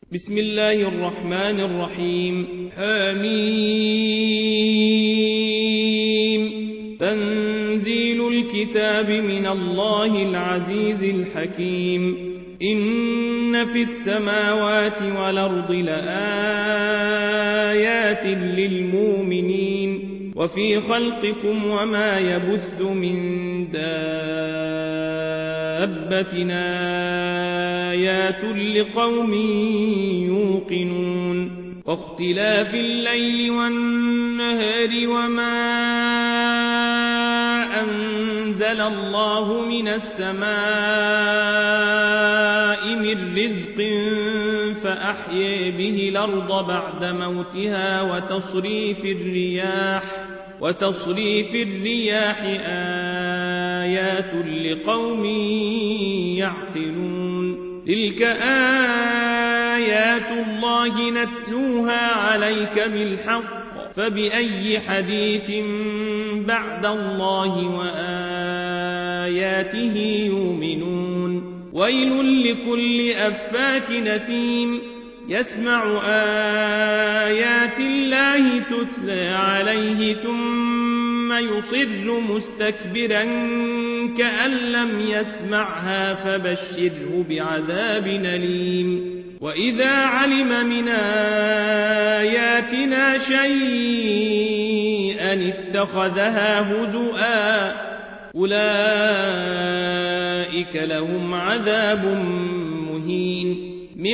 بسم الله الرحمن الرحيم. حميم. تنزيل الكتاب من الله العزيز الحكيم. إن في السماوات والأرض لآيات للمؤمنين وفي خلقكم وما يبث من دابة آيات لقوم يوقنون. واختلاف الليل والنهار وما أنزل الله من السماء من رزق فأحيي به الأرض بعد موتها وتصريف الرياح آيات لقوم يعقلون. تلك آيات الله نتلوها عليك بالحق فبأي حديث بعد الله وآياته يؤمنون. ويل لكل أفاك نثيم يسمع آيات الله تتلى عليه ثم يصر مستكبرا كأن لم يسمعها فبشره بعذاب أليم. وإذا علم من آياتنا شيئا اتخذها هزؤا أولئك لهم عذاب مهين. من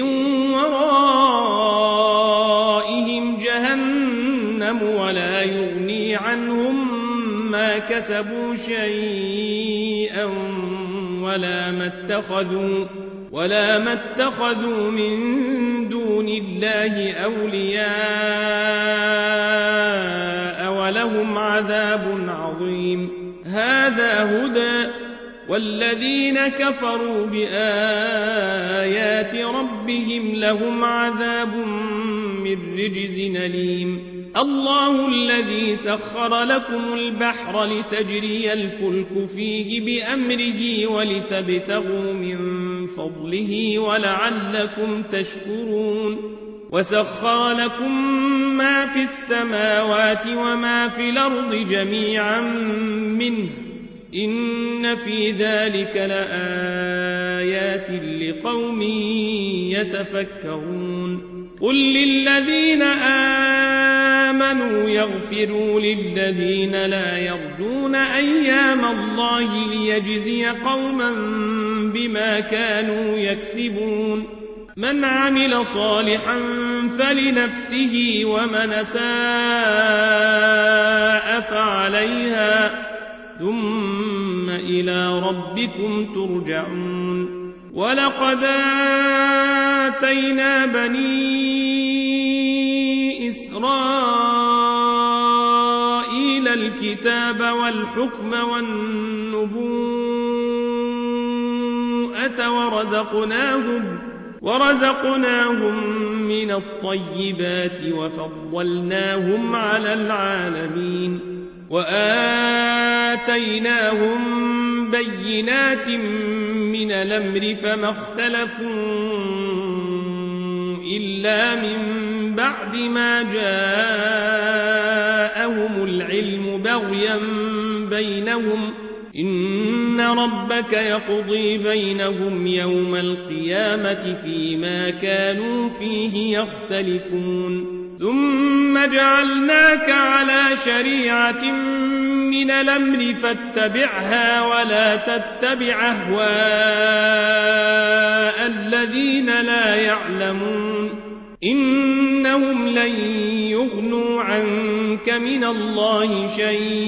ورائهم جهنم ولا يغني عنهم ما كسبوا شيئا ولا ما اتخذوا من دون الله أولياء ولهم عذاب عظيم. هذا هدى والذين كفروا بآيات ربهم لهم عذاب من رجز أليم. الله الذي سخر لكم البحر لتجري الفلك فيه بأمره ولتبتغوا من فضله ولعلكم تشكرون. وسخر لكم ما في السماوات وما في الأرض جميعا منه إن في ذلك لآيات لقوم يتفكرون. قل للذين آمنوا يغفروا للذين لا يرجون أيام الله ليجزي قوما بما كانوا يكسبون. من عمل صالحا فلنفسه ومن أساء فعليها ثم إلى ربكم ترجعون. ولقد آتينا بني إسرائيل الكتاب والحكم والنبوءة ورزقناهم من الطيبات وفضلناهم على العالمين. وآتيناهم بينات من الأمر فما اختلفوا إلا من بعد ما جاءهم العلم بغيا بينهم. إن ربك يقضي بينهم يوم القيامة فيما كانوا فيه يختلفون. ثم جعلناك على شريعة من الأمر فاتبعها ولا تتبع أهواء الذين لا يعلمون. إنهم لن يغنوا عنك من الله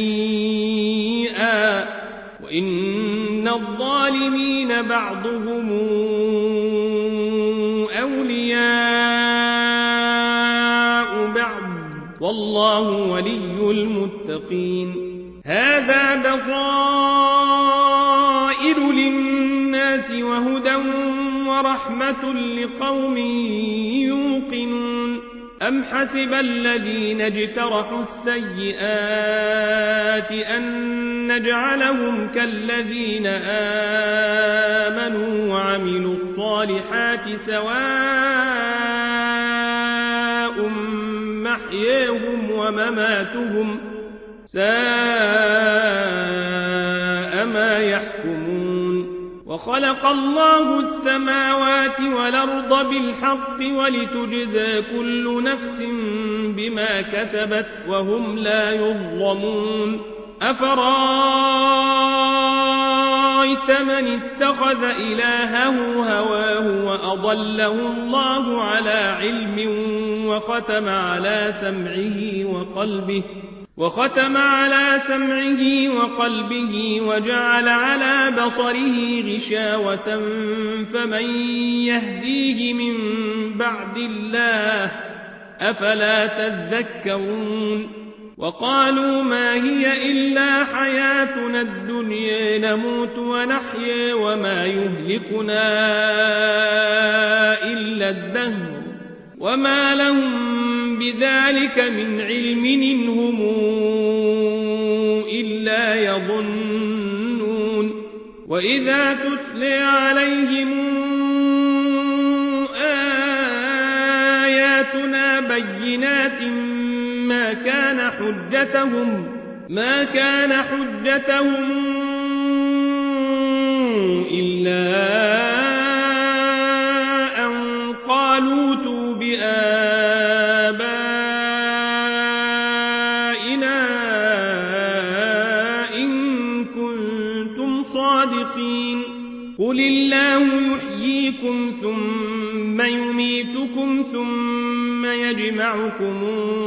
شيئا وإن الظالمين بعضهم أولياء بعض والله ولي المتقين. هذا بصائر للناس وهدى ورحمة لقوم يوقنون. أم حسب الذين اجترحوا السيئات أن نجعلهم كالذين آمنوا وعملوا الصالحات سواء محياهم ومماتهم ساء ما يحكمون وخلق الله السماوات والأرض بالحق ولتجزى كل نفس بما كسبت وهم لا يظلمون أفرأيت من اتخذ إلهه هواه وأضله الله على علم وختم على سمعه وقلبه وجعل على بصره غشاوة فمن يهديه من بعد الله أفلا تذكرون وقالوا ما هي إلا حياتنا الدنيا نموت ونحيا وما يهلكنا إلا الدهر وما لهم بذلك من علم إن هم إلا يظنون وإذا تتلى عليهم آياتنا بينات ما كان حجتهم إلا أن قالوا ائتوا بآبائنا إن كنتم صادقين قل الله يحييكم ثم يميتكم ثم يجمعكم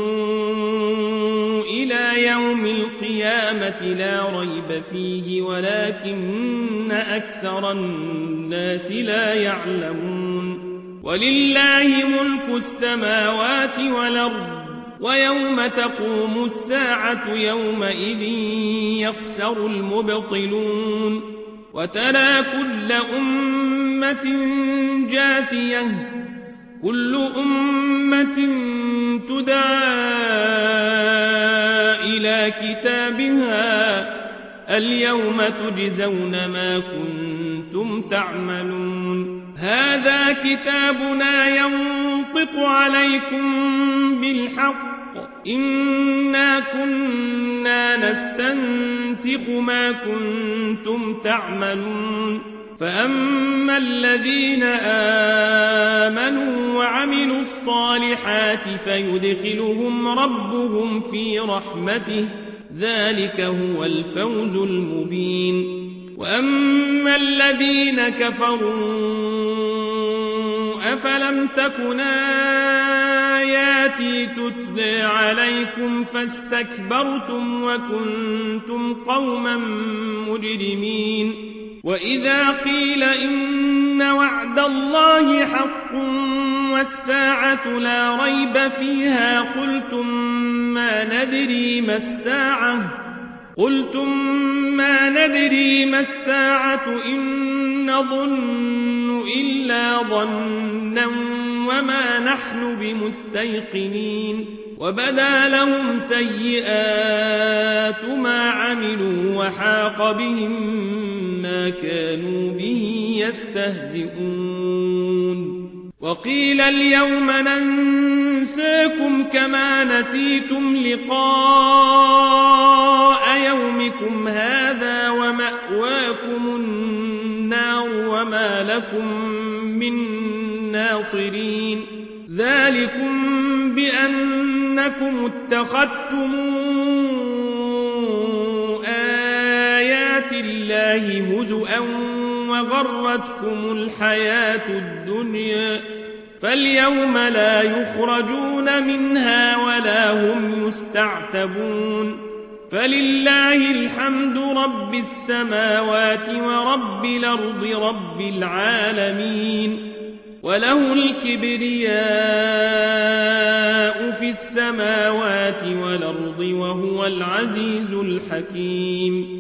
إلى يوم القيامة لا ريب فيه ولكن أكثر الناس لا يعلمون ولله ملك السماوات والأرض ويوم تقوم الساعة يومئذ يخسر المبطلون وترى كل أمة جاثية كل أمة تدعى إلى كتابها اليوم تجزون ما كنتم تعملون هذا كتابنا ينطق عليكم بالحق إنا كنا نستنسخ ما كنتم تعملون فأما الذين آمنوا وعملوا الصالحات فيدخلهم ربهم في رحمته ذلك هو الفوز المبين وأما الذين كفروا أفلم تكن آياتي تتلى عليكم فاستكبرتم وكنتم قوما مجرمين وإذا قيل إن وعد الله حق والساعة لا ريب فيها قلتم ما ندري ما الساعة إن نظن إلا ظنا وما نحن بمستيقنين وبدا لهم سيئات ما عملوا وحاق بهم ما كانوا به يستهزئون وقيل اليوم ننساكم كما نسيتم لقاء يومكم هذا ومأواكم النار وما لكم من ناصرين ذلكم بأنكم اتخذتم آيات الله هزؤا وغرتكم الحياة الدنيا فاليوم لا يخرجون منها ولا هم يستعتبون فلله الحمد رب السماوات ورب الأرض رب العالمين وله الكبرياء في السماوات والأرض وهو العزيز الحكيم